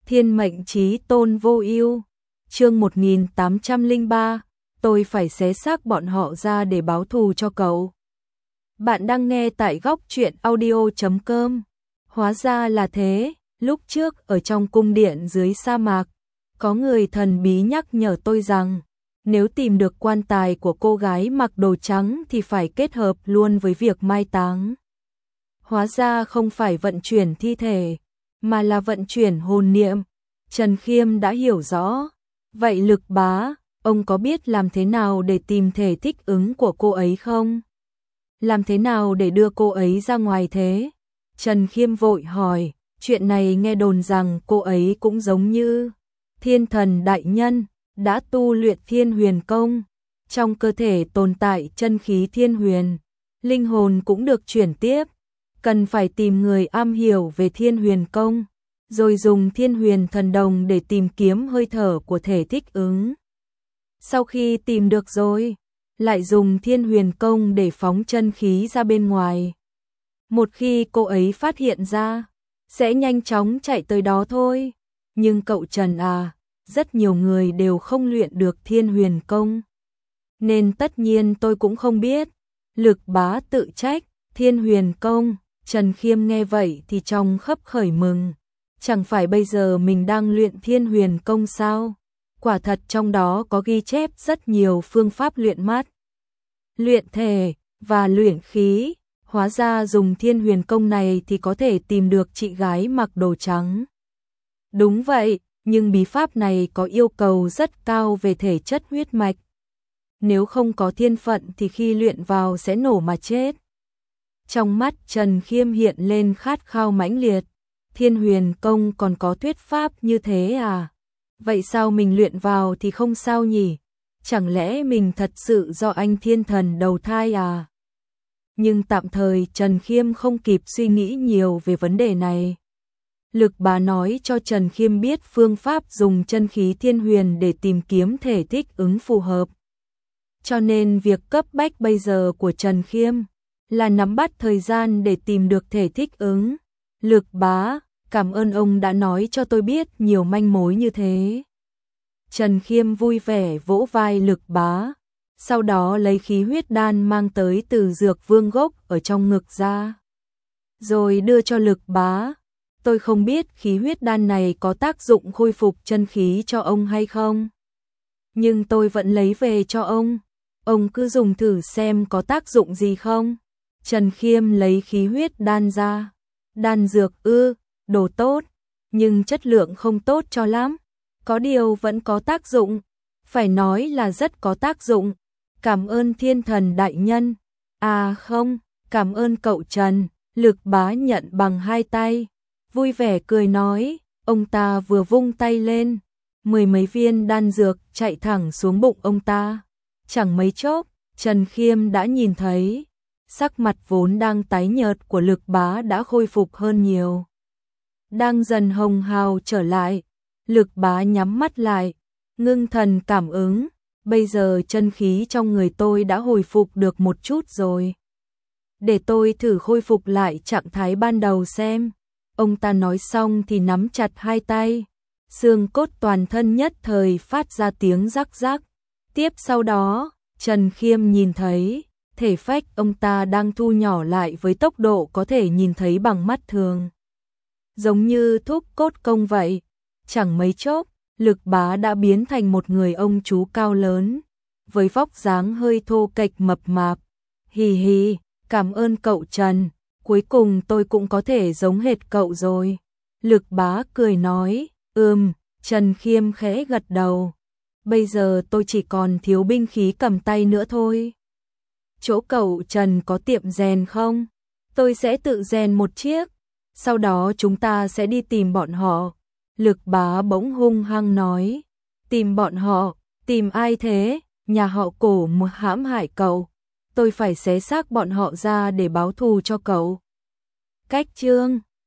Thiên mệnh chí tôn vô ưu. Chương 1803, tôi phải xé xác bọn họ ra để báo thù cho cậu. Bạn đang nghe tại góc truyện audio.com. Hóa ra là thế, lúc trước ở trong cung điện dưới sa mạc, có người thần bí nhắc nhở tôi rằng, nếu tìm được quan tài của cô gái mặc đồ trắng thì phải kết hợp luôn với việc mai táng. Hóa ra không phải vận chuyển thi thể, mà là vận chuyển hồn niệm. Trần Khiêm đã hiểu rõ. Vậy Lực Bá, ông có biết làm thế nào để tìm thể thích ứng của cô ấy không? Làm thế nào để đưa cô ấy ra ngoài thế? Trần Khiêm vội hỏi, chuyện này nghe đồn rằng cô ấy cũng giống như thiên thần đại nhân, đã tu luyện thiên huyền công. Trong cơ thể tồn tại chân khí thiên huyền, linh hồn cũng được chuyển tiếp. Cần phải tìm người am hiểu về thiên huyền công, rồi dùng thiên huyền thần đồng để tìm kiếm hơi thở của thể thích ứng. Sau khi tìm được rồi, lại dùng thiên huyền công để phóng chân khí ra bên ngoài. Một khi cô ấy phát hiện ra, sẽ nhanh chóng chạy tới đó thôi. Nhưng cậu Trần à, rất nhiều người đều không luyện được thiên huyền công, nên tất nhiên tôi cũng không biết. Lực Bá tự trách, thiên huyền công. Trần Khiêm nghe vậy thì trong khấp khởi mừng. Chẳng phải bây giờ mình đang luyện thiên huyền công sao? Quả thật trong đó có ghi chép rất nhiều phương pháp luyện mắt, luyện thể và luyện khí. Hóa ra dùng thiên huyền công này thì có thể tìm được chị gái mặc đồ trắng. Đúng vậy, nhưng bí pháp này có yêu cầu rất cao về thể chất huyết mạch. Nếu không có thiên phận thì khi luyện vào sẽ nổ mà chết. Trong mắt Trần Khiêm hiện lên khát khao mãnh liệt. Thiên huyền công còn có thuyết pháp như thế à? Vậy sao mình luyện vào thì không sao nhỉ? Chẳng lẽ mình thật sự do anh thiên thần đầu thai à? Nhưng tạm thời Trần Khiêm không kịp suy nghĩ nhiều về vấn đề này. Lực Bá nói cho Trần Khiêm biết phương pháp dùng chân khí thiên huyền để tìm kiếm thể thích ứng phù hợp. Cho nên việc cấp bách bây giờ của Trần Khiêm là nắm bắt thời gian để tìm được thể thích ứng. Lực Bá, cảm ơn ông đã nói cho tôi biết nhiều manh mối như thế. Trần Khiêm vui vẻ vỗ vai Lực Bá, sau đó lấy khí huyết đan mang tới từ Dược Vương gốc ở trong ngực ra, rồi đưa cho Lực Bá. Tôi không biết khí huyết đan này có tác dụng khôi phục chân khí cho ông hay không, nhưng tôi vẫn lấy về cho ông cứ dùng thử xem có tác dụng gì không. Trần Khiêm lấy khí huyết đan ra. Đan dược đồ tốt, nhưng chất lượng không tốt cho lắm. Có điều vẫn có tác dụng, phải nói là rất có tác dụng. Cảm ơn thiên thần đại nhân. À không, cảm ơn cậu Trần. Lực Bá nhận bằng hai tay, vui vẻ cười nói. Ông ta vừa vung tay lên, 10 mấy viên đan dược chạy thẳng xuống bụng ông ta. Chẳng mấy chốc, Trần Khiêm đã nhìn thấy sắc mặt vốn đang tái nhợt của Lực Bá đã khôi phục hơn nhiều, đang dần hồng hào trở lại. Lực Bá nhắm mắt lại, ngưng thần cảm ứng. Bây giờ chân khí trong người tôi đã hồi phục được một chút rồi. Để tôi thử khôi phục lại trạng thái ban đầu xem. Ông ta nói xong thì nắm chặt hai tay. Xương cốt toàn thân nhất thời phát ra tiếng rắc rắc. Tiếp sau đó, Trần Khiêm nhìn thấy thể phách ông ta đang thu nhỏ lại với tốc độ có thể nhìn thấy bằng mắt thường, giống như thúc cốt công vậy. Chẳng mấy chốc, Lực Bá đã biến thành một người ông chú cao lớn, với vóc dáng hơi thô kệch mập mạp. Hì hì, cảm ơn cậu Trần, cuối cùng tôi cũng có thể giống hệt cậu rồi. Lực Bá cười nói. Trần Khiêm khẽ gật đầu. Bây giờ tôi chỉ còn thiếu binh khí cầm tay nữa thôi. Chỗ cậu Trần có tiệm rèn không? Tôi sẽ tự rèn một chiếc, sau đó chúng ta sẽ đi tìm bọn họ. Lực Bá bỗng hung hăng nói. Tìm bọn họ? Tìm ai thế? Nhà họ Cổ hãm hại cậu, tôi phải xé xác bọn họ ra để báo thù cho cậu. Cách chương